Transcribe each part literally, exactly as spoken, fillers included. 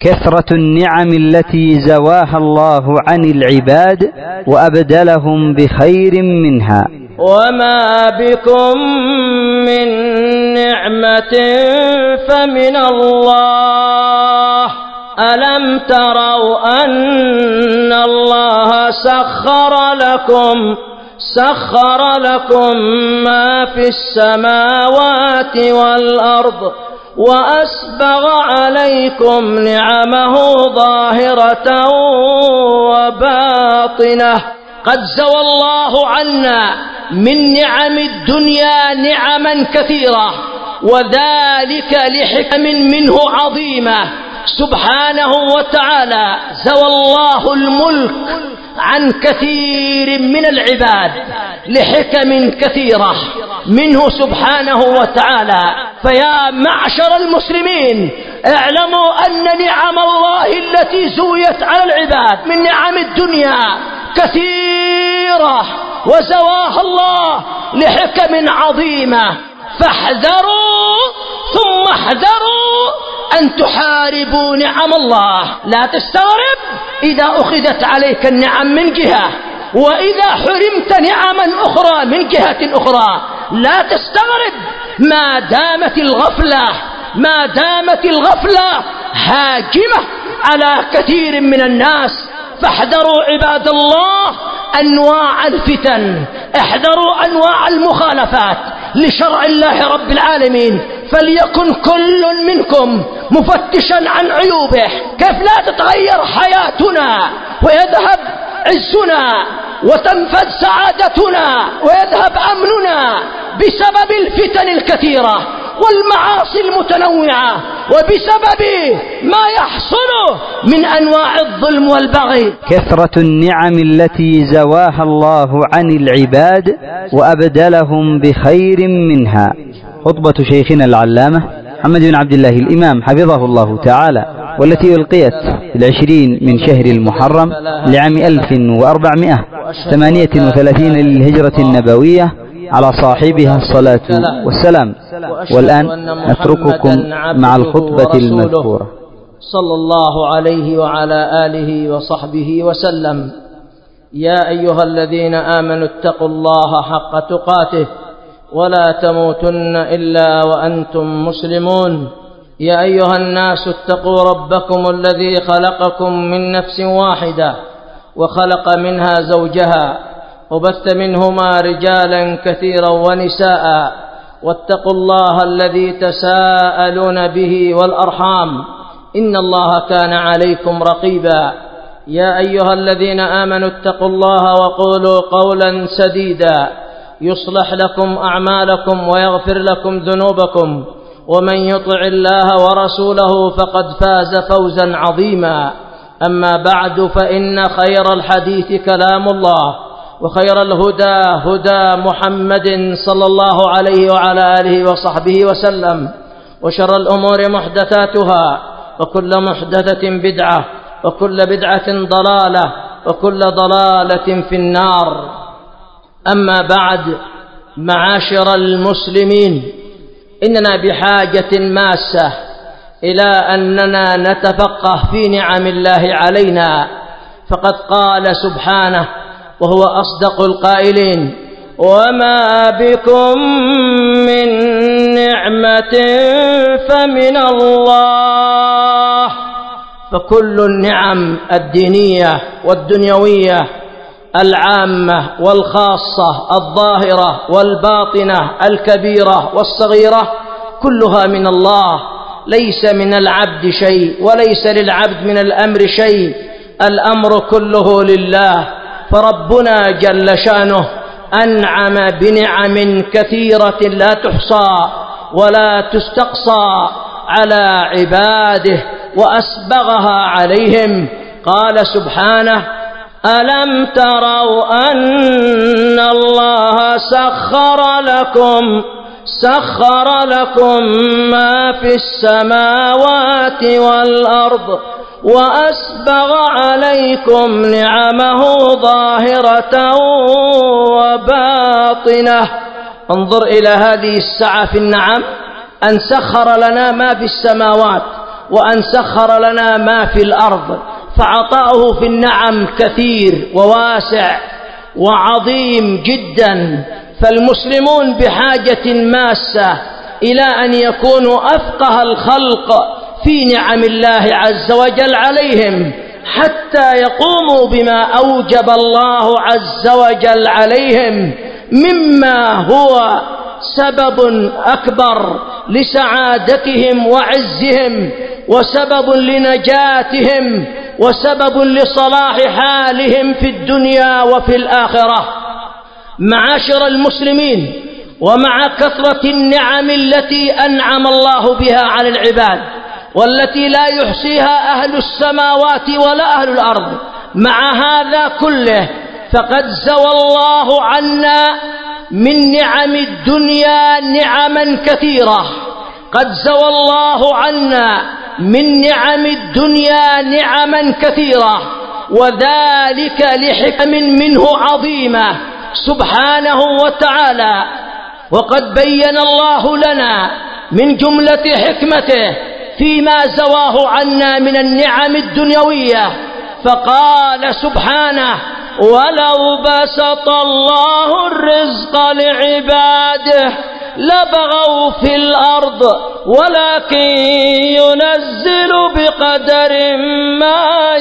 كثرة النعم التي زواها الله عن العباد وأبدلهم بخير منها. وما بكم من نعمة فمن الله، ألم تروا أن الله سخر لكم سخر لكم ما في السماوات والأرض وأسبغ عليكم نعمه ظاهرة وباطنة. قد زوى الله عنا من نعم الدنيا نعما كثيرة، وذلك لحكم منه عظيمة سبحانه وتعالى. زوى الله الملك عن كثير من العباد لحكم كثيرة منه سبحانه وتعالى. فيا معشر المسلمين، اعلموا أن نعم الله التي زويت على العباد من نعم الدنيا كثيرة، وزواها الله لحكم عظيمة. فاحذروا ثم احذروا أن تحاربوا نعم الله. لا تستغرب إذا أخذت عليك النعم من جهة، وإذا حرمت نعما أخرى من جهة أخرى. لا تستغرب ما دامت الغفلة ما دامت الغفلة هاجمة على كثير من الناس. فاحذروا عباد الله أنواع الفتن، احذروا أنواع المخالفات لشرع الله رب العالمين. فليكن كل منكم مفتشا عن عيوبه. كيف لا تتغير حياتنا ويذهب عزنا وتنفذ سعادتنا ويذهب أمننا بسبب الفتن الكثيرة والمعاصي المتنوعة، وبسبب ما يحصل من أنواع الظلم والبغي. كثرة النعم التي زواها الله عن العباد وأبدلهم بخير منها. خطبة شيخنا العلامة محمد بن عبد الله الإمام حفظه الله تعالى، والتي ألقيت في العشرين من شهر المحرم لعام ألف وأربعمائة وثمانية وثلاثين للهجرة النبوية، على صاحبها الصلاة والسلام. والآن نترككم مع الخطبة المذكورة. صلى الله عليه وعلى آله وصحبه وسلم. يا أيها الذين آمنوا اتقوا الله حق تقاته ولا تموتن إلا وأنتم مسلمون. يا أيها الناس اتقوا ربكم الذي خلقكم من نفس واحدة وخلق منها زوجها وبث منهما رجالا كثيرا ونساء، واتقوا الله الذي تساءلون به والأرحام إن الله كان عليكم رقيبا. يا أيها الذين آمنوا اتقوا الله وقولوا قولا سديدا يصلح لكم أعمالكم ويغفر لكم ذنوبكم، ومن يطع الله ورسوله فقد فاز فوزا عظيما. أما بعد، فإن خير الحديث كلام الله، وخير الهدى هدى محمد صلى الله عليه وعلى آله وصحبه وسلم، وشر الأمور محدثاتها، وكل محدثة بدعة، وكل بدعة ضلالة، وكل ضلالة في النار. أما بعد، معاشر المسلمين، إننا بحاجة ماسة إلى أننا نتفقه في نعم الله علينا. فقد قال سبحانه وهو أصدق القائلين: وما بكم من نعمة فمن الله. فكل النعم الدينية والدنيوية العامة والخاصة، الظاهرة والباطنة، الكبيرة والصغيرة، كلها من الله. ليس من العبد شيء، وليس للعبد من الأمر شيء، الأمر كله لله. فربنا جل شأنه أنعم بنعم كثيرة لا تحصى ولا تستقصى على عباده وأسبغها عليهم. قال سبحانه: ألم تروا أن الله سخر لكم سخر لكم ما في السماوات والأرض وأسبغ عليكم نعمه ظاهرة وباطنة. انظر إلى هذه السعة في النعم، أن سخر لنا ما في السماوات وأن سخر لنا ما في الأرض، فعطاؤه في النعم كثير وواسع وعظيم جدا. فالمسلمون بحاجة ماسة إلى أن يكونوا أفقه الخلق في نعم الله عز وجل عليهم، حتى يقوموا بما أوجب الله عز وجل عليهم مما هو سبب أكبر لسعادتهم وعزهم، وسبب لنجاتهم، وسبب لصلاح حالهم في الدنيا وفي الآخرة. معاشر المسلمين، ومع كثرة النعم التي أنعم الله بها على العباد والتي لا يحصيها أهل السماوات ولا أهل الأرض، مع هذا كله فقد زوى الله عنا من نعم الدنيا نعما كثيرة. قد زوى الله عنا من نعم الدنيا نعما كثيرة، وذلك لحكم منه عظيمة سبحانه وتعالى. وقد بين الله لنا من جملة حكمته فيما زواه عنا من النعم الدنيوية، فقال سبحانه: ولو بسط الله الرزق لعباده لبغوا في الأرض ولكن ينزل بقدر ما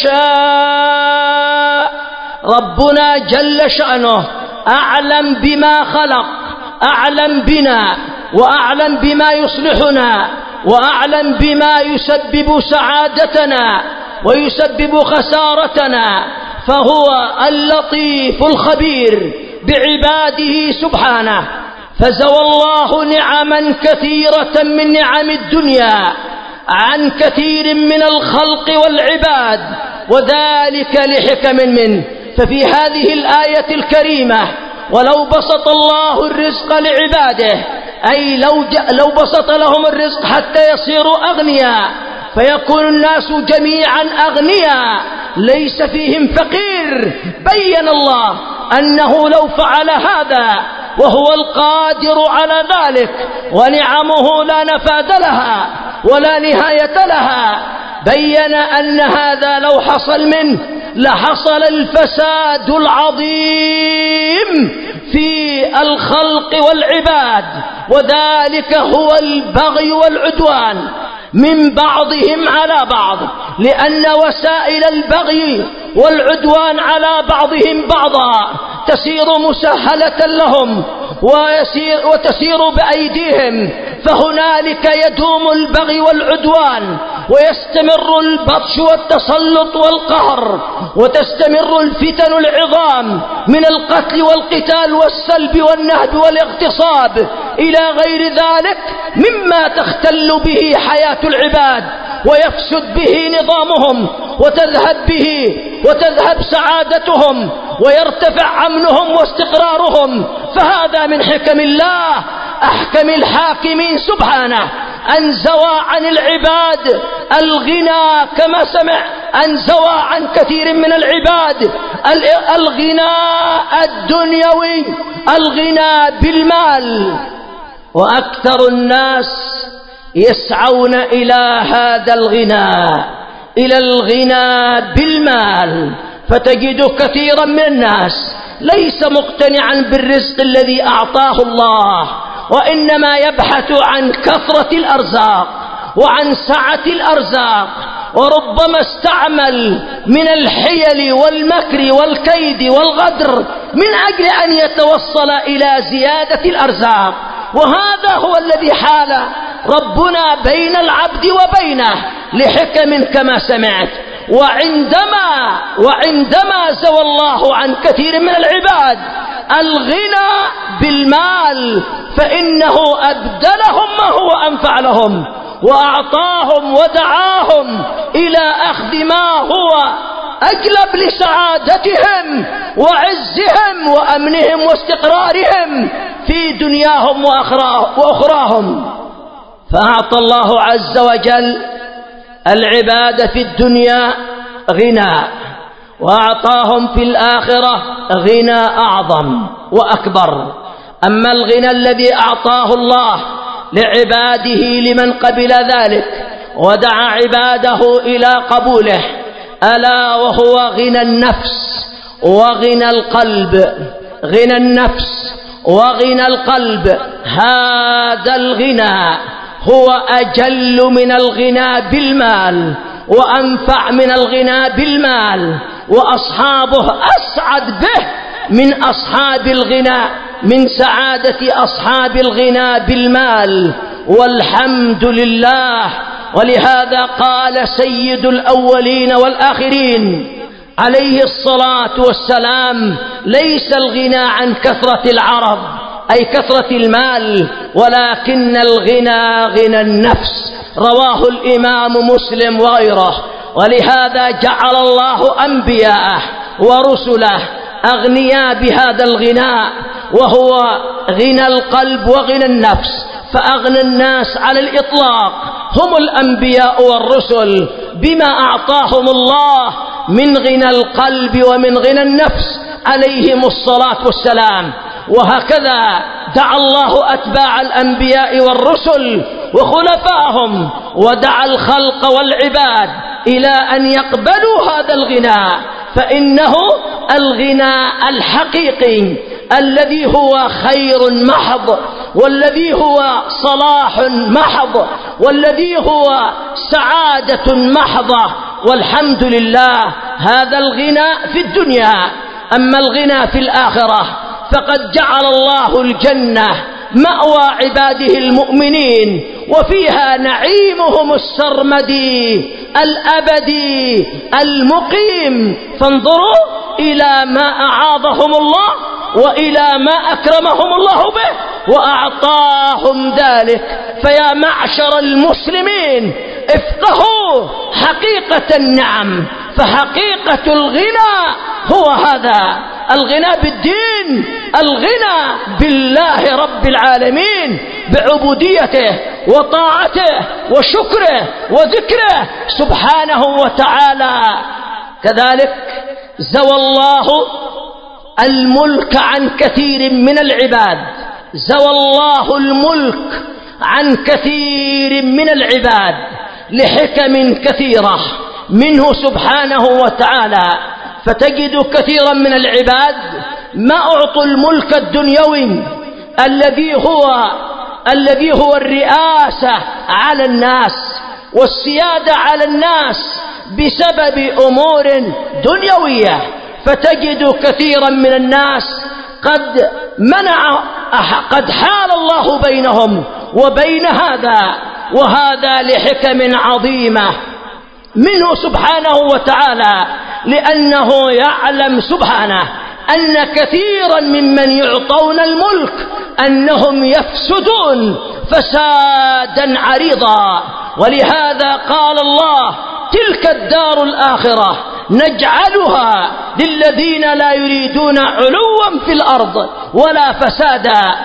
يشاء. ربنا جل شأنه أعلم بما خلق، أعلم بنا، وأعلم بما يصلحنا، وأعلم بما يسبب سعادتنا ويسبب خسارتنا، فهو اللطيف الخبير بعباده سبحانه. فزوى الله نعما كثيرة من نعم الدنيا عن كثير من الخلق والعباد، وذلك لحكم منه. ففي هذه الآية الكريمة: ولو بسط الله الرزق لعباده، أي لو, لو بسط لهم الرزق حتى يصيروا أغنياء، فيكون الناس جميعا أغنياء ليس فيهم فقير. بين الله أنه لو فعل هذا وهو القادر على ذلك ونعمه لا نفاد لها ولا نهاية لها، بين أن هذا لو حصل منه لحصل الفساد العظيم في الخلق والعباد، وذلك هو البغي والعدوان من بعضهم على بعض، لأن وسائل البغي والعدوان على بعضهم بعضا تسير مسهلة لهم ويسير وتسير بأيديهم، فهنالك يدوم البغي والعدوان ويستمر البطش والتسلط والقهر، وتستمر الفتن العظام من القتل والقتال والسلب والنهب والاغتصاب إلى غير ذلك مما تختل به حياة العباد ويفسد به نظامهم وتذهب به وتذهب سعادتهم ويرتفع أمنهم واستقرارهم. فهذا من حكم الله أحكم الحاكمين سبحانه، أن زوى عن العباد الغنى كما سمع، أن زوى عن كثير من العباد الغنى الدنيوي، الغنى بالمال، وأكثر الناس يسعون إلى هذا الغنى، إلى الغنى بالمال. فتجد كثيرا من الناس ليس مقتنعا بالرزق الذي أعطاه الله، وإنما يبحث عن كثرة الأرزاق وعن سعة الأرزاق، وربما استعمل من الحيل والمكر والكيد والغدر من أجل أن يتوصل إلى زيادة الأرزاق. وهذا هو الذي حال ربنا بين العبد وبينه لحكم كما سمعت. وعندما وعندما زوى الله عن كثير من العباد الغنى بالمال، فإنه أبدلهم ما هو أنفع لهم، وأعطاهم ودعاهم إلى أخذ ما هو أجلب لسعادتهم وعزهم وأمنهم واستقرارهم في دنياهم وأخراهم. فأعطى الله عز وجل العباد في الدنيا غنى، وأعطاهم في الآخرة غنى أعظم وأكبر. أما الغنى الذي أعطاه الله لعباده لمن قبل ذلك ودعا عباده إلى قبوله، ألا وهو غنى النفس وغنى القلب. غنى النفس وغنى القلب، هذا الغنى هو أجل من الغنى بالمال وأنفع من الغنى بالمال، وأصحابه أسعد به من أصحاب الغنى، من سعادة أصحاب الغنى بالمال، والحمد لله. ولهذا قال سيد الأولين والآخرين عليه الصلاة والسلام: ليس الغنى عن كثرة العرض أي كثرة المال، ولكن الغنى غنى النفس. رواه الإمام مسلم وغيره. ولهذا جعل الله أنبياءه ورسله أغنياء بهذا الغناء، وهو غنى القلب وغنى النفس. فأغنى الناس على الإطلاق هم الأنبياء والرسل بما أعطاهم الله من غنى القلب ومن غنى النفس عليهم الصلاة والسلام. وهكذا دعا الله أتباع الأنبياء والرسل وخلفائهم، ودعا الخلق والعباد إلى أن يقبلوا هذا الغنى، فإنه الغنى الحقيقي الذي هو خير محض، والذي هو صلاح محض، والذي هو سعادة محضة. والحمد لله، هذا الغنى في الدنيا. أما الغنى في الآخرة فقد جعل الله الجنة مأوى عباده المؤمنين، وفيها نعيمهم السرمدي الأبدي المقيم. فانظروا إلى ما أعاضهم الله وإلى ما أكرمهم الله به وأعطاهم ذلك. فيا معشر المسلمين، افقهوا حقيقة النعم، فحقيقة الغنى هو هذا الغنى بالدين، الغنى بالله رب العالمين، بعبوديته وطاعته وشكره وذكره سبحانه وتعالى. كذلك زوى الله الملك عن كثير من العباد، زوى الله الملك عن كثير من العباد لحكم كثيرة منه سبحانه وتعالى. فتجد كثيرا من العباد ما أعطوا الملك الدنيوي الذي هو الذي هو الرئاسة على الناس والسيادة على الناس بسبب أمور دنيوية. فتجد كثيرا من الناس قد منع قد حال الله بينهم وبين هذا، وهذا لحكم عظيمة منه سبحانه وتعالى، لأنه يعلم سبحانه أن كثيرا ممن يعطون الملك أنهم يفسدون فسادا عريضا. ولهذا قال الله: تلك الدار الآخرة نجعلها للذين لا يريدون علوا في الأرض ولا فسادا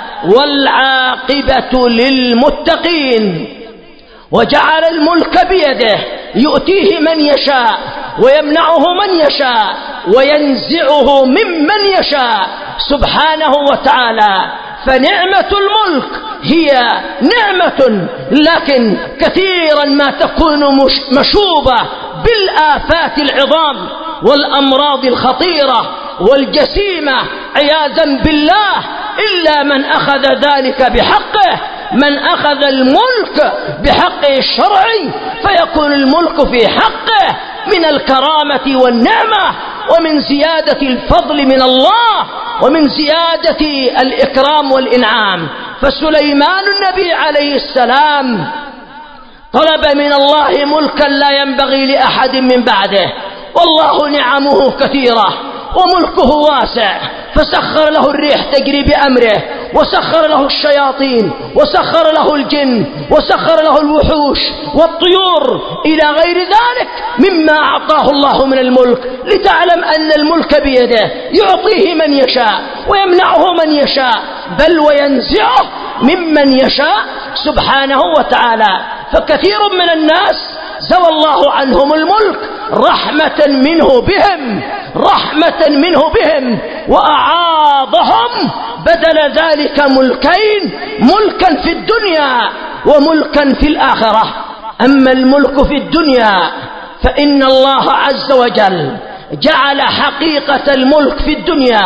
والعاقبة للمتقين. وجعل الملك بيده يؤتيه من يشاء ويمنعه من يشاء وينزعه ممن يشاء سبحانه وتعالى. فنعمة الملك هي نعمة، لكن كثيرا ما تكون مشوبة بالآفات العظام والأمراض الخطيرة والجسيمة عياذا بالله، إلا من أخذ ذلك بحقه، من أخذ الملك بحقه الشرعي، فيكون الملك في حقه من الكرامة والنعمة ومن زيادة الفضل من الله ومن زيادة الإكرام والإنعام. فسليمان النبي عليه السلام طلب من الله ملكا لا ينبغي لأحد من بعده، والله نعمه كثيرة وملكه واسع، فسخر له الريح تجري بأمره، وسخر له الشياطين، وسخر له الجن، وسخر له الوحوش والطيور إلى غير ذلك مما أعطاه الله من الملك، لتعلم أن الملك بيده، يعطيه من يشاء ويمنعه من يشاء، بل وينزعه ممن يشاء سبحانه وتعالى. فكثير من الناس زوى الله عنهم الملك رحمة منه بهم، رحمة منه بهم، وأعاضهم بدل ذلك ملكين، ملكا في الدنيا وملكا في الآخرة. أما الملك في الدنيا فإن الله عز وجل جعل حقيقة الملك في الدنيا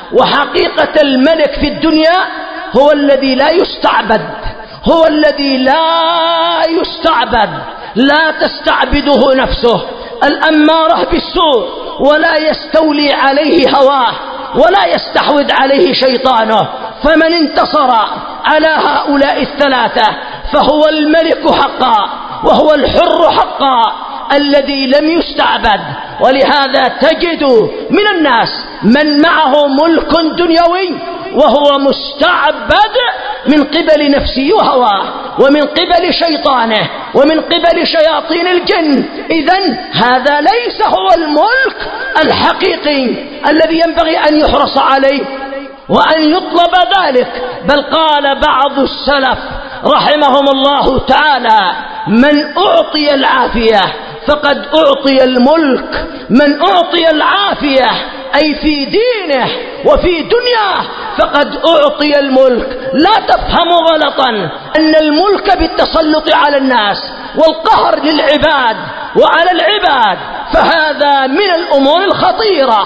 وحقيقة الملك في الدنيا هو الذي لا يستعبد، هو الذي لا يستعبد، لا تستعبده نفسه الأمارة بالسوء، ولا يستولي عليه هواه، ولا يستحوذ عليه شيطانه. فمن انتصر على هؤلاء الثلاثة فهو الملك حقا، وهو الحر حقا الذي لم يستعبد. ولهذا تجد من الناس من معه ملك دنيوي وهو مستعبد من قبل نفسه وهواه، ومن قبل شيطانه، ومن قبل شياطين الجن. إذن هذا ليس هو الملك الحقيقي الذي ينبغي أن يحرص عليه وأن يطلب ذلك. بل قال بعض السلف رحمهم الله تعالى: من أعطي العافية فقد أعطي الملك. من أعطي العافية أي في دينه وفي دنياه فقد أعطي الملك. لا تفهموا غلطا أن الملك بالتسلط على الناس والقهر للعباد وعلى العباد، فهذا من الأمور الخطيرة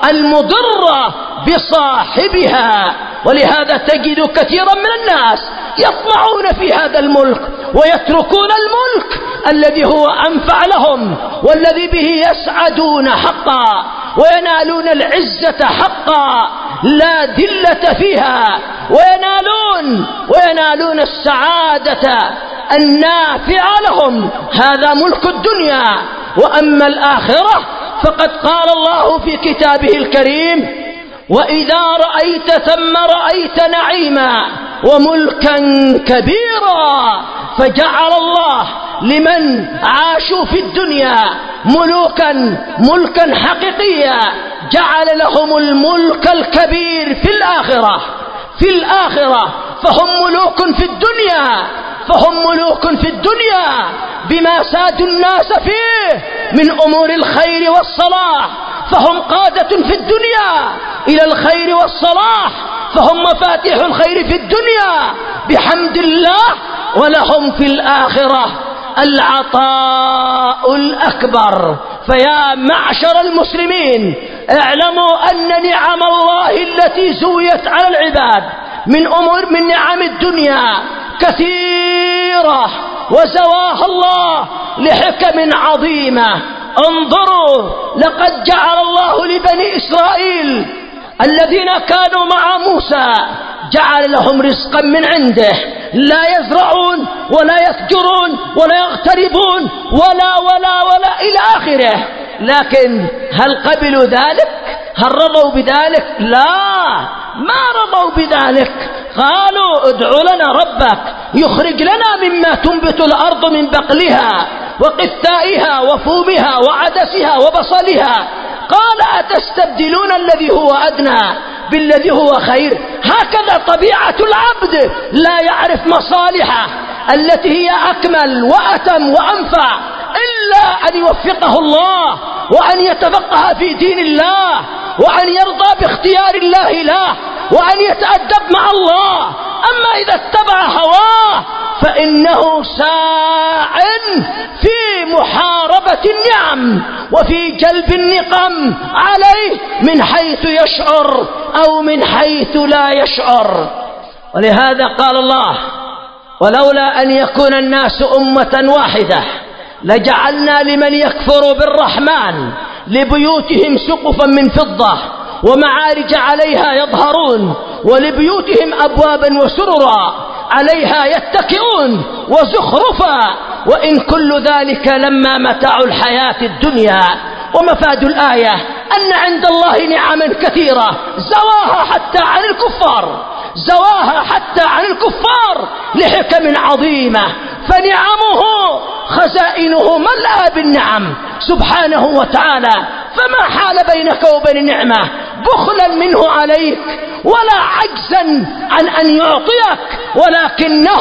المضرة بصاحبها. ولهذا تجد كثيرا من الناس يطمعون في هذا الملك ويتركون الملك الذي هو أنفع لهم والذي به يسعدون حقا وينالون العزة حقا لا ذلة فيها، وينالون وينالون السعادة النافعة لهم. هذا ملك الدنيا. وأما الآخرة فقد قال الله في كتابه الكريم: وإذا رأيت ثم رأيت نعيما وملكا كبيرا. فجعل الله لمن عاشوا في الدنيا ملوكا ملكا حقيقيا، جعل لهم الملك الكبير في الآخرة في الآخرة فهم ملوك في الدنيا فهم ملوك في الدنيا بما سادوا الناس فيه من أمور الخير والصلاح، فهم قادة في الدنيا إلى الخير والصلاح، فهم مفاتيح الخير في الدنيا بحمد الله. ولهم في الآخرة العطاء الأكبر. فيا معشر المسلمين، اعلموا أن نعم الله التي زويت على العباد من أمور من نعم الدنيا كثيرة، وزواها الله لحكم عظيمة. انظروا، لقد جعل الله لبني إسرائيل الذين كانوا مع موسى جعل لهم رزقا من عنده، لا يزرعون ولا يفجرون ولا يغتربون ولا ولا ولا إلى آخره. لكن هل قبلوا ذلك؟ هل رضوا بذلك؟ لا، ما رضوا بذلك. قالوا: ادع لنا ربك يخرج لنا مما تنبت الأرض من بقلها وقثائها وفومها وعدسها وبصلها. قال: أتستبدلون الذي هو أدنى بالذي هو خير. هكذا طبيعة العبد، لا يعرف مصالحه التي هي أكمل وأتم وأنفع إلا أن يوفقه الله، وأن يتفقه في دين الله، وأن يرضى باختيار الله له، وأن يتأدب مع الله. أما إذا اتبع هواه فإنه ساع في محاربة النعم وفي جلب النقم عليه من حيث يشعر أو من حيث لا يشعر. ولهذا قال الله: ولولا أن يكون الناس أمة واحدة لجعلنا لمن يكفر بالرحمن لبيوتهم سقفا من فضة ومعارج عليها يظهرون ولبيوتهم أبوابا وسررا عليها يتكئون وزخرفا وإن كل ذلك لما متاع الحياة الدنيا. ومفاد الآية أن عند الله نعما كثيرة زواها حتى عن الكفار زواها حتى عن الكفار لحكم عظيمة، فنعمه خزائنه ملأى بالنعم سبحانه وتعالى. فما حال بينك وبين النعمة بخلا منه عليك ولا عجزا عن أن يعطيك، ولكنه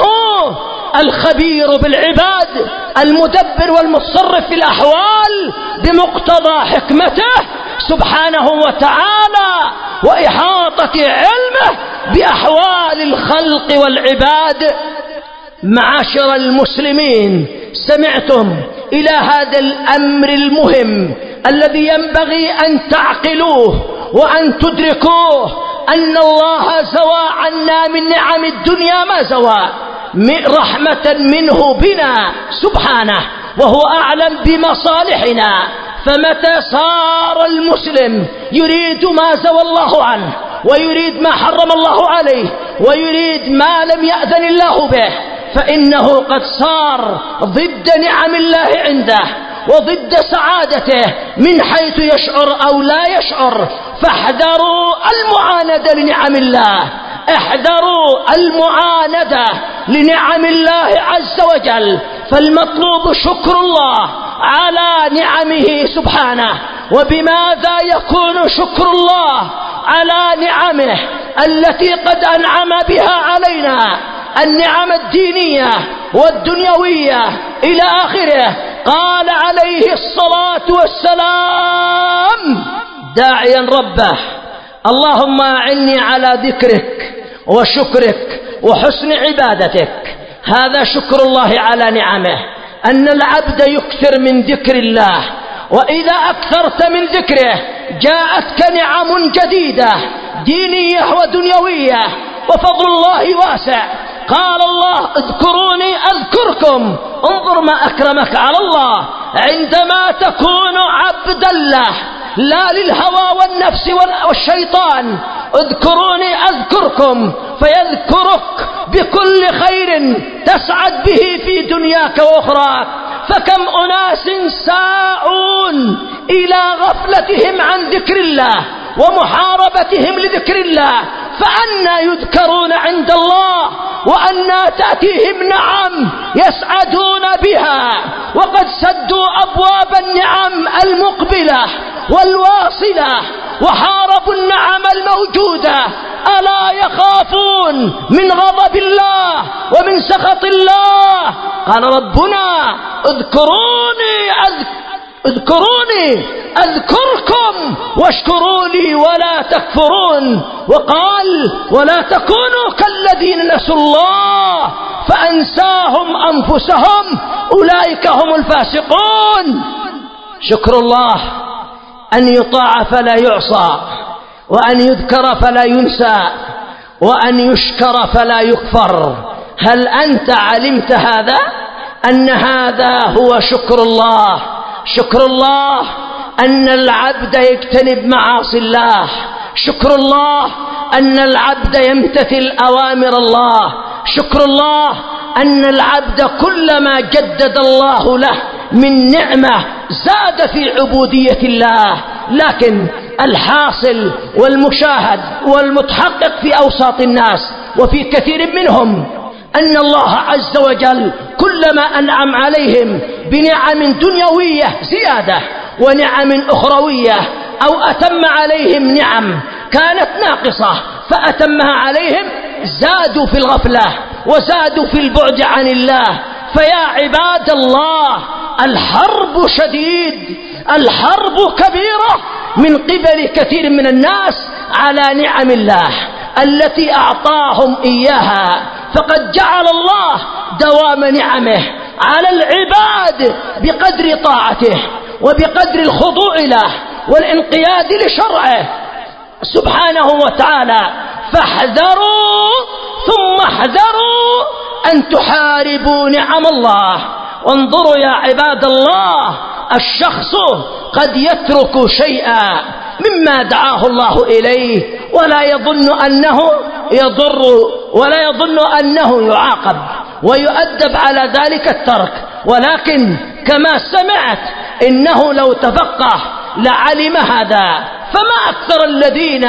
الخبير بالعباد المدبر والمتصرف في الأحوال بمقتضى حكمته سبحانه وتعالى وإحاطة علمه بأحوال الخلق والعباد. معاشر المسلمين، سمعتم إلى هذا الأمر المهم الذي ينبغي أن تعقلوه وأن تدركوه، أن الله زوى عنا من نعم الدنيا ما زوى، رحمة منه بنا سبحانه، وهو أعلم بمصالحنا. فمتى صار المسلم يريد ما زوى الله عنه، ويريد ما حرم الله عليه، ويريد ما لم يأذن الله به، فإنه قد صار ضد نعم الله عنده وضد سعادته من حيث يشعر أو لا يشعر. فاحذروا المعاندة لنعم الله، احذروا المعاندة لنعم الله عز وجل. فالمطلوب شكر الله على نعمه سبحانه. وبماذا يكون شكر الله على نعمه التي قد أنعم بها علينا؟ النعم الدينية والدنيوية إلى آخره. قال عليه الصلاة والسلام داعيا ربه: اللهم أعني على ذكرك وشكرك وحسن عبادتك. هذا شكر الله على نعمه، أن العبد يكثر من ذكر الله، وإذا أكثرت من ذكره جاءتك نعم جديدة دينية ودنيوية، وفضل الله واسع. قال الله: اذكروني أذكركم. انظر ما أكرمك على الله عندما تكون عبدا له لا للهوى والنفس والشيطان. اذكروني أذكركم، فيذكرك بكل خير تسعد به في دنياك وأخراك. فكم أناس ساعون إلى غفلتهم عن ذكر الله ومحاربتهم لذكر الله، فأنا يذكرون عند الله وأنا تأتيهم نعم يسعدون بها، وقد سدوا أبواب النعم المقبلة والواصلة وحاربوا النعم الموجودة. ألا يخافون من غضب الله ومن سخط الله؟ قال ربنا: اذكروني أذكركم اذكروني أذكركم واشكروا لي ولا تكفرون. وقال: ولا تكونوا كالذين نسوا الله فأنساهم أنفسهم أولئك هم الفاسقون. شكر الله أن يطاع فلا يعصى، وأن يذكر فلا ينسى، وأن يشكر فلا يكفر. هل أنت علمت هذا؟ أن هذا هو شكر الله. شكر الله أن العبد يجتنب معاصي الله، شكر الله أن العبد يمتثل أوامر الله، شكر الله أن العبد كلما جدد الله له من نعمة زاد في عبودية الله. لكن الحاصل والمشاهد والمتحقق في أوساط الناس وفي كثير منهم أن الله عز وجل كلما أنعم عليهم بنعم دنيوية زيادة ونعم أخروية، أو أتم عليهم نعم كانت ناقصة فأتمها عليهم، زادوا في الغفلة وزادوا في البعد عن الله. فيا عباد الله، الحرب شديد، الحرب كبيرة من قبل كثير من الناس على نعم الله التي أعطاهم إياها. فقد جعل الله دوام نعمه على العباد بقدر طاعته وبقدر الخضوع له والانقياد لشرعه سبحانه وتعالى. فاحذروا ثم احذروا أن تحاربوا نعم الله. وانظروا يا عباد الله، الشخص قد يترك شيئا مما دعاه الله إليه ولا يظن أنه يضر ولا يظن أنه يعاقب ويؤدب على ذلك الترك، ولكن كما سمعت إنه لو تفقه لعلم هذا. فما أكثر الذين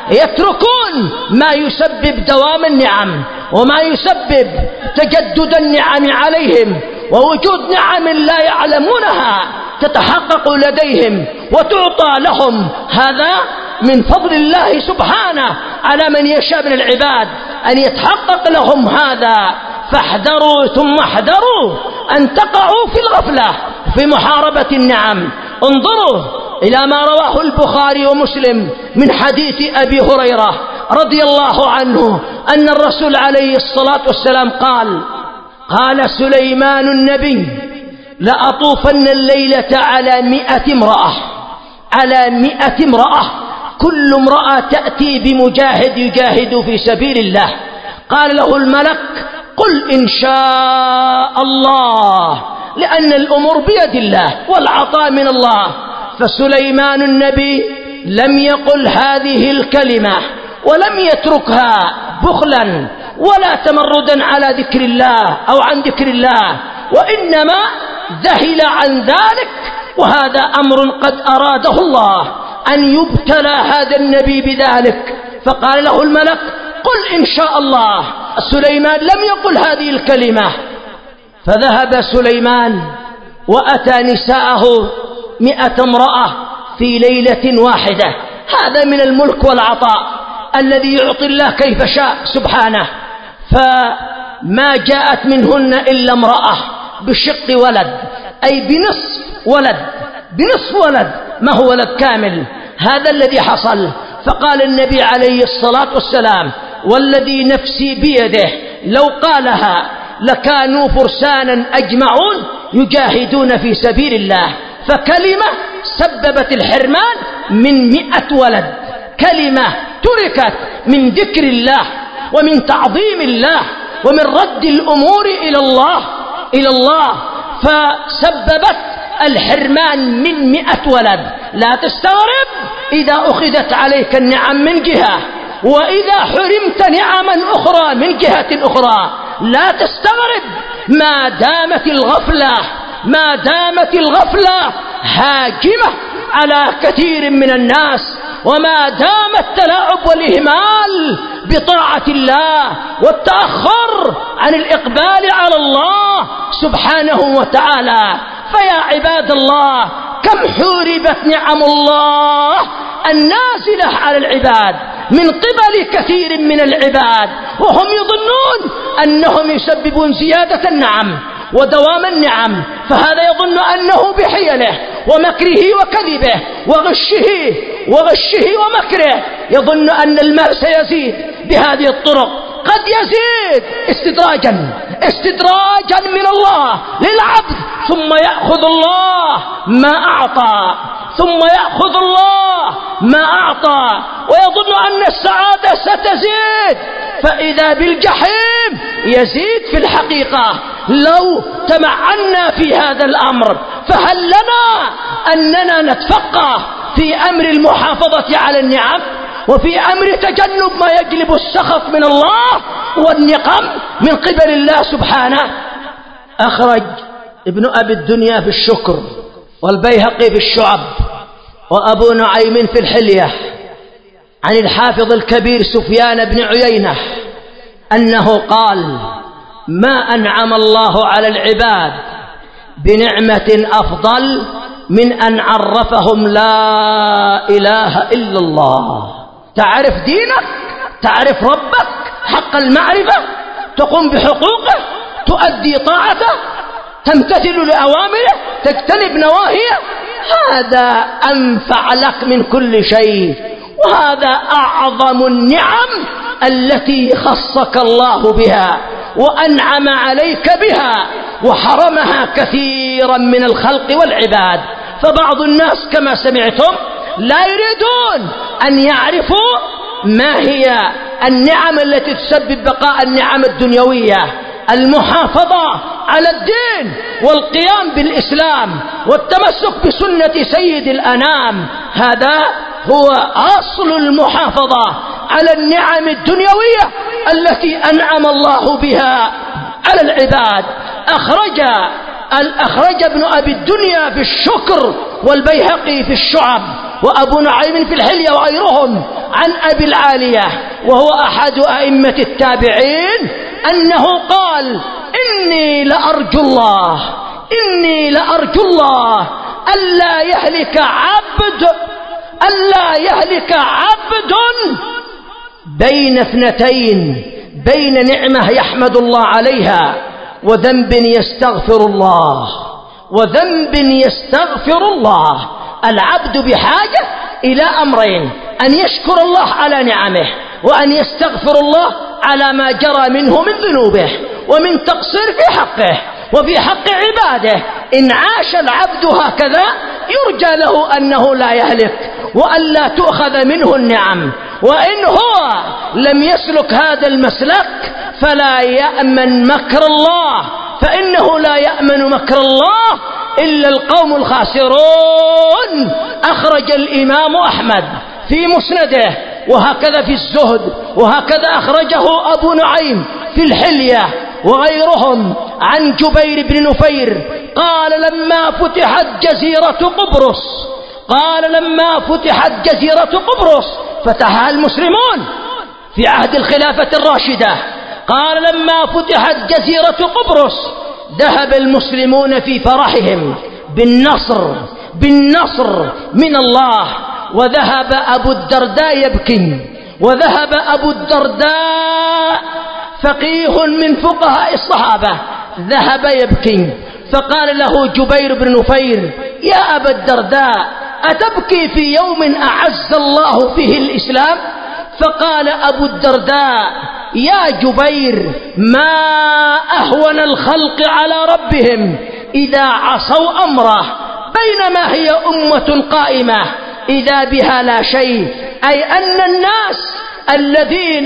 يتركون ما يسبب دوام النعم وما يسبب تجدد النعم عليهم ووجود نعم لا يعلمونها تتحقق لديهم وتعطى لهم. هذا من فضل الله سبحانه على من يشاء من العباد أن يتحقق لهم هذا. فاحذروا ثم احذروا أن تقعوا في الغفلة في محاربة النعم. انظروا إلى ما رواه البخاري ومسلم من حديث أبي هريرة رضي الله عنه أن الرسول عليه الصلاة والسلام قال: قال سليمان النبي لأطوفن الليلة على مئة امرأة، على مئة امرأة، كل امرأة تأتي بمجاهد يجاهد في سبيل الله. قال له الملك: قل إن شاء الله، لأن الأمور بيد الله والعطاء من الله. فسليمان النبي لم يقل هذه الكلمة ولم يتركها بخلا ولا تمردا على ذكر الله أو عن ذكر الله، وإنما ذهل عن ذلك، وهذا أمر قد أراده الله أن يبتلى هذا النبي بذلك. فقال له الملك: قل إن شاء الله. سليمان لم يقل هذه الكلمة. فذهب سليمان وأتى نساءه مئة امرأة في ليلة واحدة. هذا من الملك والعطاء الذي يعطي الله كيف شاء سبحانه. فما جاءت منهن إلا امرأة بشق ولد، أي بنصف ولد، بنصف ولد، ما هو ولد كامل. هذا الذي حصل. فقال النبي عليه الصلاة والسلام: والذي نفسي بيده لو قالها لكانوا فرسانا أجمعون يجاهدون في سبيل الله. فكلمة سببت الحرمان من مئة ولد، كلمة تركت من ذكر الله ومن تعظيم الله ومن رد الأمور إلى الله إلى الله فسببت الحرمان من مئة ولد. لا تستغرب إذا أخذت عليك النعم من جهة، وإذا حرمت نعما أخرى من جهة أخرى. لا تستغرب ما دامت الغفلة ما دامت الغفلة هاجمة على كثير من الناس، وما دام التلاعب والإهمال بطاعة الله والتأخر عن الإقبال على الله سبحانه وتعالى. فيا عباد الله، كم حوربت نعم الله النازلة على العباد من قبل كثير من العباد، وهم يظنون أنهم يسببون زيادة النعم ودوام النعم. فهذا يظن أنه بحيله ومكره وكذبه وغشه وغشه ومكره يظن أن المال سيزيد بهذه الطرق. قد يزيد استدراجا استدراجا من الله للعبد، ثم يأخذ الله ما أعطى ثم يأخذ الله ما أعطى ويظن أن السعادة ستزيد، فإذا بالجحيم يزيد في الحقيقة. لو تمعنا في هذا الأمر فهل لنا أننا نتفقه في أمر المحافظة على النعم وفي أمر تجنب ما يجلب السخط من الله والنقم من قبل الله سبحانه. أخرج ابن أبي الدنيا في الشكر، والبيهقي في الشعب، وأبو نعيم في الحلية عن الحافظ الكبير سفيان بن عيينة أنه قال: ما أنعم الله على العباد بنعمة أفضل من أن عرفهم لا إله إلا الله. تعرف دينك، تعرف ربك حق المعرفة، تقوم بحقوقه، تؤدي طاعته، تمتثل لأوامره، تجتنب نواهيه، هذا أنفع لك من كل شيء، وهذا أعظم النعم التي خصك الله بها وأنعم عليك بها وحرمها كثيرا من الخلق والعباد. فبعض الناس كما سمعتم لا يريدون أن يعرفوا ما هي النعم التي تسبب بقاء النعم الدنيوية، المحافظة على الدين والقيام بالإسلام والتمسك بسنة سيد الأنام. هذا هو أصل المحافظة على النعم الدنيوية التي أنعم الله بها على العباد. أخرج أخرج ابن أبي الدنيا في الشكر، والبيهقي في الشعب، وأبو نعيم في الحلية وغيرهم عن أبي العالية وهو أحد أئمة التابعين أنه قال: إني لأرجو الله إني لأرجو الله ألا يهلك عبد ألا يهلك عبد بين اثنتين، بين نعمة يحمد الله عليها وذنب يستغفر الله وذنب يستغفر الله. العبد بحاجة إلى أمرين: أن يشكر الله على نعمه، وأن يستغفر الله على ما جرى منه من ذنوبه ومن تقصير في حقه وفي حق عباده. إن عاش العبد هكذا يرجى له أنه لا يهلك وأن لا تؤخذ منه النعم. وإن هو لم يسلك هذا المسلك فلا يأمن مكر الله، فإنه لا يأمن مكر الله إلا القوم الخاسرون. أخرج الإمام أحمد في مسنده، وهكذا في الزهد، وهكذا أخرجه أبو نعيم في الحلية وغيرهم عن جبير بن نفير قال لما فتحت جزيرة قبرص قال لما فتحت جزيرة قبرص فتحها المسلمون في عهد الخلافة الراشدة. قال لما فتحت جزيرة قبرص ذهب المسلمون في فرحهم بالنصر بالنصر من الله، وذهب أبو الدرداء يبكي، وذهب أبو الدرداء فقيه من فقهاء الصحابة ذهب يبكي، فقال له جبير بن نفير يا أبا الدرداء أتبكي في يوم أعز الله فيه الإسلام؟ فقال أبو الدرداء يا جبير ما أهون الخلق على ربهم إذا عصوا أمره، بينما هي أمة قائمة إذا بها لا شيء، أي أن الناس الذين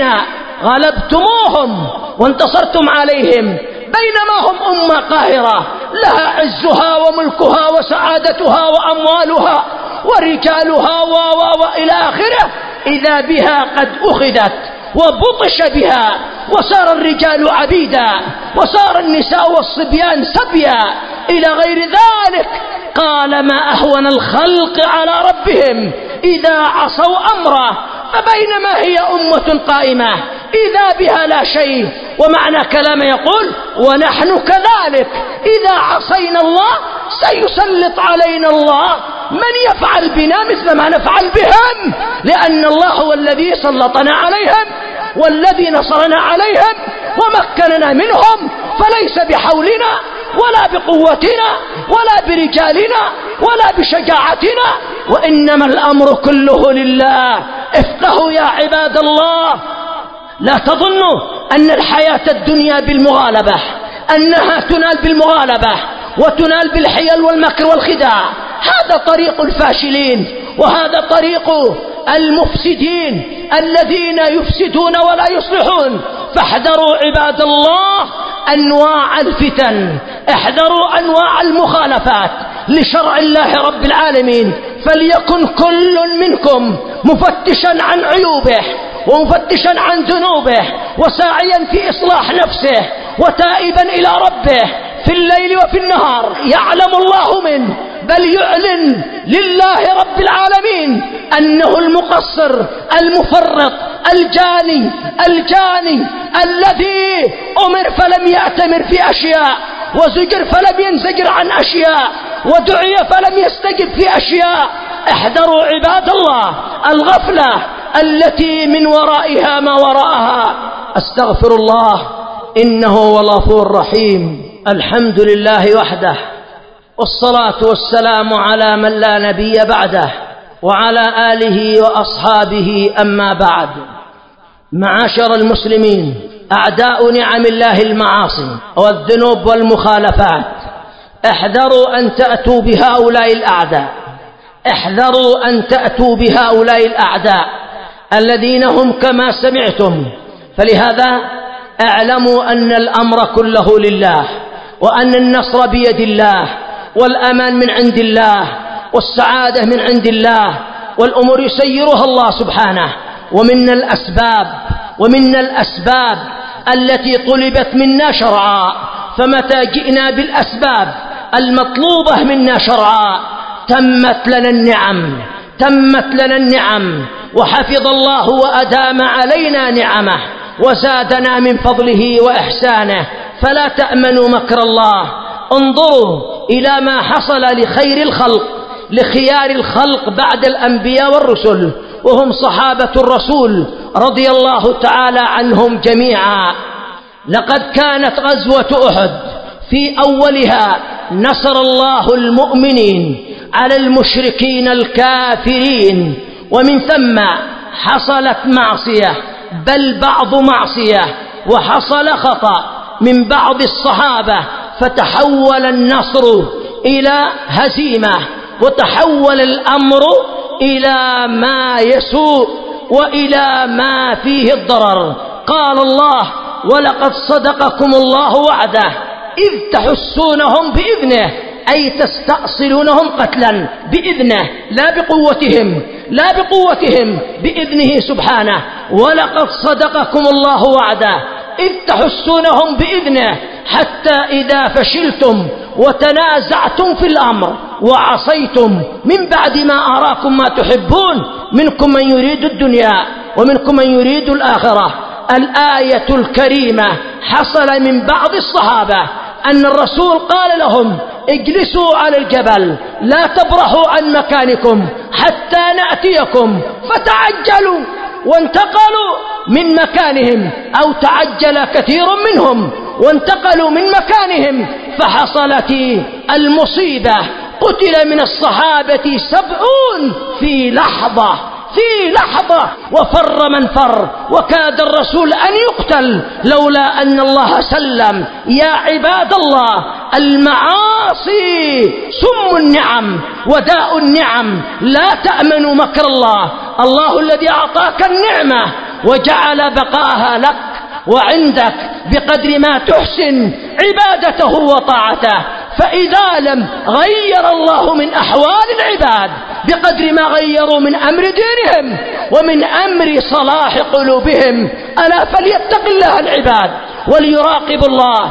غلبتموهم وانتصرتم عليهم بينما هم أمة قاهرة لها عزها وملكها وسعادتها وأموالها ورجالها و و وإلى آخره، إذا بها قد أخذت وبطش بها وصار الرجال عبيدا وصار النساء والصبيان سبيا إلى غير ذلك. قال ما أهون الخلق على ربهم إذا عصوا أمره، فبينما هي أمة قائمة إذا بها لا شيء. ومعنى كلام يقول ونحن كذلك إذا عصينا الله سيسلط علينا الله من يفعل بنا مثل ما نفعل بهم، لأن الله هو الذي سلطنا عليهم والذي نصرنا عليهم ومكننا منهم، فليس بحولنا ولا بقوتنا ولا برجالنا ولا بشجاعتنا، وإنما الأمر كله لله. افقهوا يا عباد الله، لا تظنوا أن الحياة الدنيا بالمغالبة، أنها تنال بالمغالبة وتنال بالحيل والمكر والخداع، هذا طريق الفاشلين وهذا طريق المفسدين الذين يفسدون ولا يصلحون. فاحذروا عباد الله أنواع الفتن، احذروا أنواع المخالفات لشرع الله رب العالمين، فليكن كل منكم مفتشا عن عيوبه ومفتشا عن ذنوبه وساعيا في إصلاح نفسه وتائبا إلى ربه في الليل وفي النهار، يعلم الله منه بل يعلن لله رب العالمين أنه المقصر المفرط الجاني الجاني الذي أمر فلم يأتمر في أشياء، وزجر فلم ينزجر عن أشياء، ودعي فلم يستجب في أشياء. احذروا عباد الله الغفلة التي من ورائها ما وراءها. استغفر الله إنه هو الغفور الرحيم. الحمد لله وحده، والصلاة والسلام على من لا نبي بعده وعلى آله وأصحابه، أما بعد. معاشر المسلمين، أعداء نعم الله المعاصي والذنوب والمخالفات، احذروا أن تأتوا بهؤلاء الأعداء، احذروا أن تأتوا بهؤلاء الأعداء الذين هم كما سمعتم. فلهذا اعلموا أن الأمر كله لله، وأن النصر بيد الله، والأمان من عند الله، والسعادة من عند الله، والأمور يسيرها الله سبحانه. ومن الأسباب ومن الأسباب التي طلبت منا شرعا، فمتى جئنا بالأسباب المطلوبة منا شرعا تمت لنا النعم تمت لنا النعم وحفظ الله وأدام علينا نعمه وزادنا من فضله وإحسانه. فلا تأمنوا مكر الله. انظروا إلى ما حصل لخير الخلق، لخيار الخلق بعد الأنبياء والرسل، وهم صحابة الرسول رضي الله تعالى عنهم جميعا. لقد كانت غزوة أحد في أولها نصر الله المؤمنين على المشركين الكافرين، ومن ثم حصلت معصية، بل بعض معصية، وحصل خطأ من بعض الصحابة، فتحول النصر إلى هزيمة، وتحول الأمر إلى ما يسوء وإلى ما فيه الضرر. قال الله: ولقد صدقكم الله وعده إذ تحسونهم بإذنه، أي تستأصلونهم قتلا بإذنه، لا بقوتهم لا بقوتهم بإذنه سبحانه. ولقد صدقكم الله وعده إذ تحسونهم بإذنه حتى إذا فشلتم وتنازعتم في الأمر وعصيتم من بعد ما أراكم ما تحبون، منكم من يريد الدنيا ومنكم من يريد الآخرة. الآية الكريمة حصل من بعض الصحابة أن الرسول قال لهم: اجلسوا على الجبل لا تبرحوا عن مكانكم حتى نأتيكم، فتعجلوا وانتقلوا من مكانهم، أو تعجل كثير منهم وانتقلوا من مكانهم، فحصلت المصيبة. قتل من الصحابة سبعون في لحظة في لحظة وفر من فر، وكاد الرسول أن يقتل لولا أن الله سلم. يا عباد الله، المعاصي سم النعم وداء النعم، لا تأمنوا مكر الله. الله الذي أعطاك النعمة وجعل بقاها لك وعندك بقدر ما تحسن عبادته وطاعته، فإذا لم غير الله من أحوال العباد بقدر ما غيروا من أمر دينهم ومن أمر صلاح قلوبهم. ألا فليتق الله العباد وليراقب الله.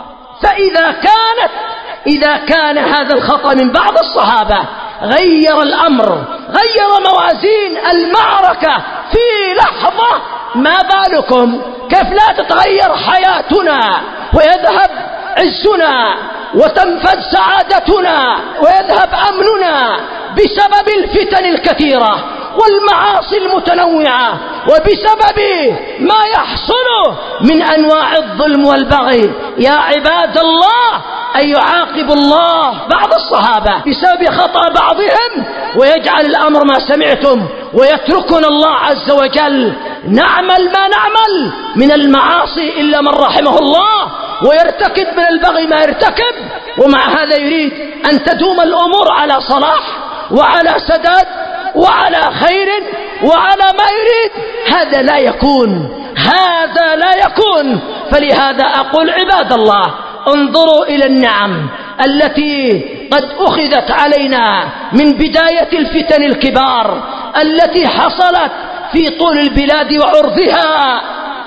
فإذا كانت إذا كان هذا الخطأ من بعض الصحابة غير الأمر، غير موازين المعركة في لحظة، ما بالكم كيف لا تتغير حياتنا ويذهب عزنا وتنفد سعادتنا ويذهب أمننا بسبب الفتن الكثيرة والمعاصي المتنوعة، وبسبب ما يحصل من أنواع الظلم والبغي. يا عباد الله، أن يعاقب الله بعض الصحابة بسبب خطأ بعضهم ويجعل الأمر ما سمعتم ويتركنا الله عز وجل نعمل ما نعمل من المعاصي إلا من رحمه الله، ويرتكب من البغي ما يرتكب، ومع هذا يريد أن تدوم الأمور على صلاح وعلى سداد وعلى خير وعلى ما يريد. هذا لا يكون هذا لا يكون فلهذا أقول عباد الله، انظروا إلى النعم التي قد أخذت علينا من بداية الفتن الكبار التي حصلت في طول البلاد وعرضها.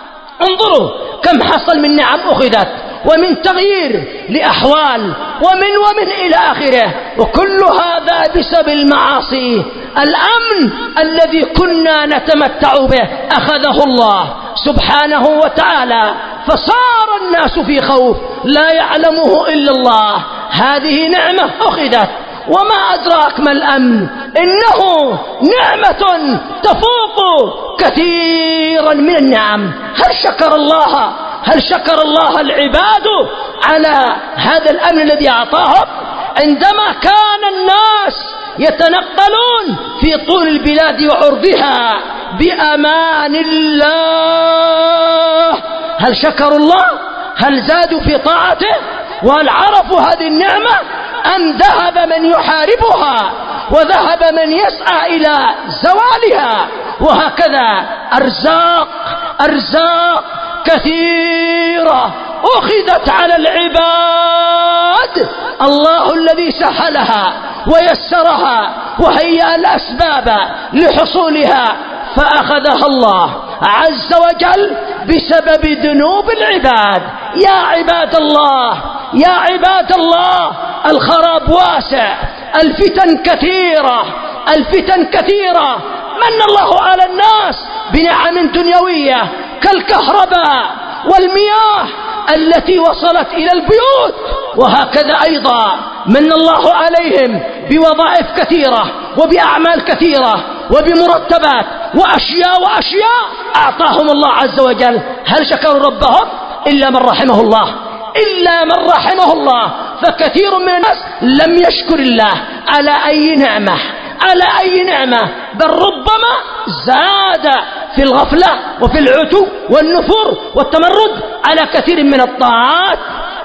انظروا كم حصل من نعم أخذت ومن تغيير لأحوال ومن ومن إلى آخره، وكل هذا بسبب المعاصي. الأمن الذي كنا نتمتع به أخذه الله سبحانه وتعالى، فصار الناس في خوف لا يعلمه إلا الله. هذه نعمة أخذت، وما أدراك ما الأمن، إنه نعمة تفوق كثيرا من النعم. هل شكر الله هل شكر الله العباد على هذا الأمن الذي أعطاهم؟ عندما كان الناس يتنقلون في طول البلاد وعرضها بأمان الله، هل شكروا الله؟ هل زادوا في طاعته؟ وهل عرفوا هذه النعمة؟ أم ذهب من يحاربها وذهب من يسعى إلى زوالها؟ وهكذا أرزاق أرزاق كثيرة أخذت على العباد، الله الذي سهلها ويسرها وهيأ الأسباب لحصولها، فأخذها الله عز وجل بسبب ذنوب العباد. يا عباد الله يا عباد الله، الخراب واسع، الفتن كثيرة الفتن كثيرة. من الله على الناس بنعم دنيوية كالكهرباء والمياه التي وصلت إلى البيوت، وهكذا أيضا من الله عليهم بوظائف كثيرة وبأعمال كثيرة وبمرتبات وأشياء وأشياء أعطاهم الله عز وجل. هل شكروا ربهم؟ إلا من رحمه الله إلا من رحمه الله. فكثير من الناس لم يشكر الله على أي نعمة على أي نعمة، بل ربما زاد في الغفلة وفي العتو والنفور والتمرد على كثير من الطاعات.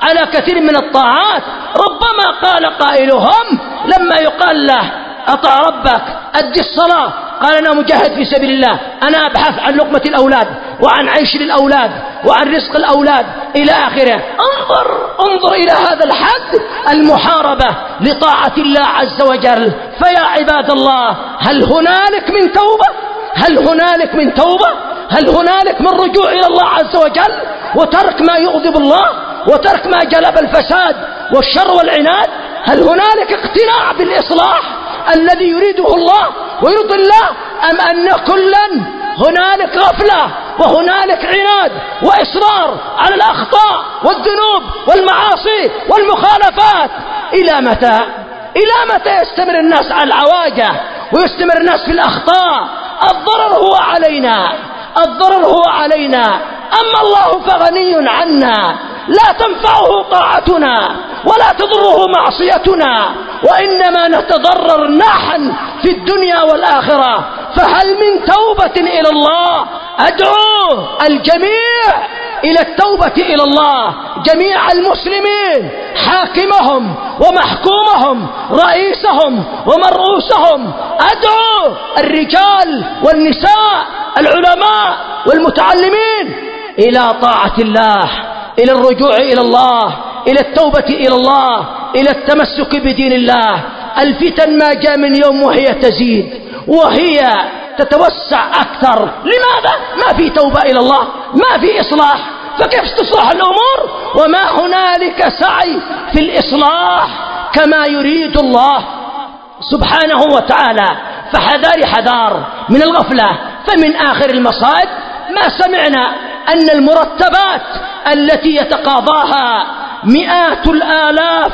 على كثير من الطاعات. ربما قال قائلهم لما يقال له أطع ربك أدي الصلاة، قال أنا مجاهد في سبيل الله، أنا أبحث عن لقمة الأولاد وعن عيش للأولاد وعن رزق الأولاد إلى آخره. انظر انظر إلى هذا الحد، المحاربة لطاعة الله عز وجل. فيا عباد الله، هل هنالك من توبة؟ هل هنالك من توبة؟ هل هنالك من رجوع إلى الله عز وجل وترك ما يغضب الله وترك ما جلب الفساد والشر والعناد؟ هل هنالك اقتناع بالإصلاح الذي يريده الله ويرضي الله، أم أن كلا هنالك غفلة وهنالك عناد وإصرار على الأخطاء والذنوب والمعاصي والمخالفات؟ إلى متى؟ إلى متى يستمر الناس على العواجة ويستمر الناس في الأخطاء؟ الضرر هو علينا، الضرر هو علينا، أما الله فغني عنا، لا تنفعه طاعتنا ولا تضره معصيتنا، وإنما نتضرر نحن في الدنيا والآخرة. فهل من توبة إلى الله؟ أدعو الجميع إلى التوبة إلى الله، جميع المسلمين، حاكمهم ومحكومهم، رئيسهم ومرؤوسهم. أدعو الرجال والنساء، العلماء والمتعلمين إلى طاعة الله، إلى الرجوع إلى الله، إلى التوبة إلى الله، إلى التمسك بدين الله. الفتن ما جاء من يوم وهي تزيد وهي تتوسع أكثر. لماذا؟ ما في توبة إلى الله، ما في إصلاح، فكيف تصلح الأمور وما هنالك سعي في الإصلاح كما يريد الله سبحانه وتعالى؟ فحذار حذار من الغفلة. فمن آخر المصائب ما سمعنا أن المرتبات التي يتقاضاها مئات الآلاف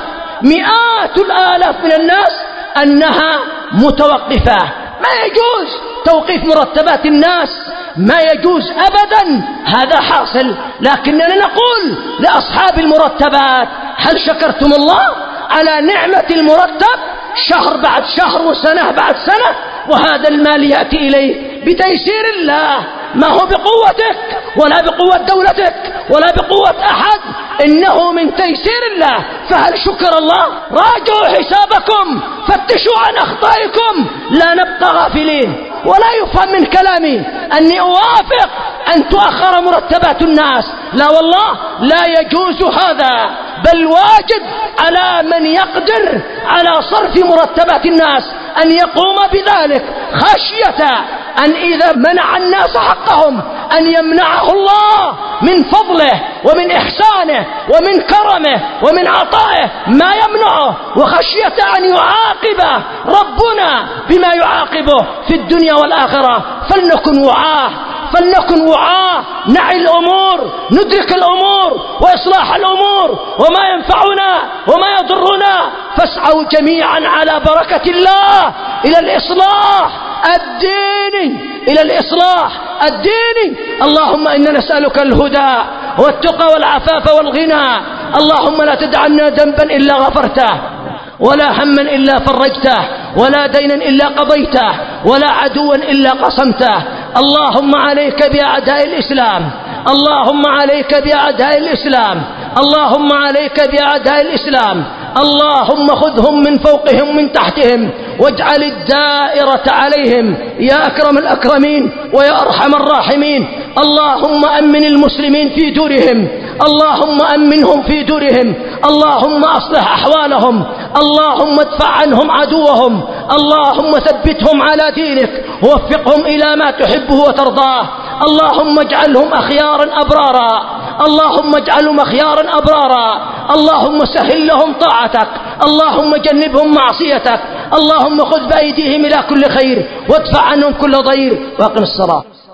مئات الآلاف من الناس أنها متوقفة. ما يجوز توقيف مرتبات الناس، ما يجوز أبدا، هذا حاصل. لكننا نقول لأصحاب المرتبات: هل شكرتم الله على نعمة المرتب؟ شهر بعد شهر وسنة بعد سنة، وهذا المال يأتي إليه بتيسير الله، ما هو بقوتك ولا بقوة دولتك ولا بقوة أحد، إنه من تيسير الله. فهل شكر الله؟ راجعوا حسابكم، فتشوا عن أخطائكم، لا نبقى غافلين. ولا يفهم من كلامي أني أوافق أن تؤخر مرتبات الناس، لا والله، لا يجوز هذا، بل واجب على من يقدر على صرف مرتبات الناس أن يقوم بذلك، خشية أن إذا منع الناس حقهم أن يمنعه الله من فضله ومن إحسانه ومن كرمه ومن عطائه ما يمنعه، وخشية أن يعاقب ربنا بما يعاقبه في الدنيا والآخرة. فلنكن وعاه، فلنكن وعاه، نعي الأمور، ندرك الأمور وإصلاح الأمور وما ينفعنا وما يضرنا. فاسعوا جميعا على بركة الله إلى الإصلاح الديني، إلى الإصلاح الديني. اللهم إنا نسألك الهدى والتقى والعفاف والغنى. اللهم لا تدع لنا ذنبا إلا غفرته، ولا هما إلا فرجته، ولا دينا إلا قضيته، ولا عدوا إلا قصمته. اللهم عليك بأعداء الإسلام، اللهم عليك بأعداء الإسلام، اللهم عليك بأعداء الإسلام. اللهم خذهم من فوقهم من تحتهم، واجعل الدائرة عليهم يا أكرم الأكرمين ويا أرحم الراحمين. اللهم أمن المسلمين في دورهم، اللهم أمنهم في دورهم، اللهم أصلح أحوالهم، اللهم ادفع عنهم عدوهم، اللهم ثبتهم على دينك، ووفقهم إلى ما تحبه وترضاه. اللهم اجعلهم أخيارا أبرارا، اللهم اجعلهم أخيارا أبرارا. اللهم سهل لهم طاعتك، اللهم جنبهم معصيتك، اللهم خذ بأيديهم إلى كل خير وادفع عنهم كل ضير. وأقم الصلاة.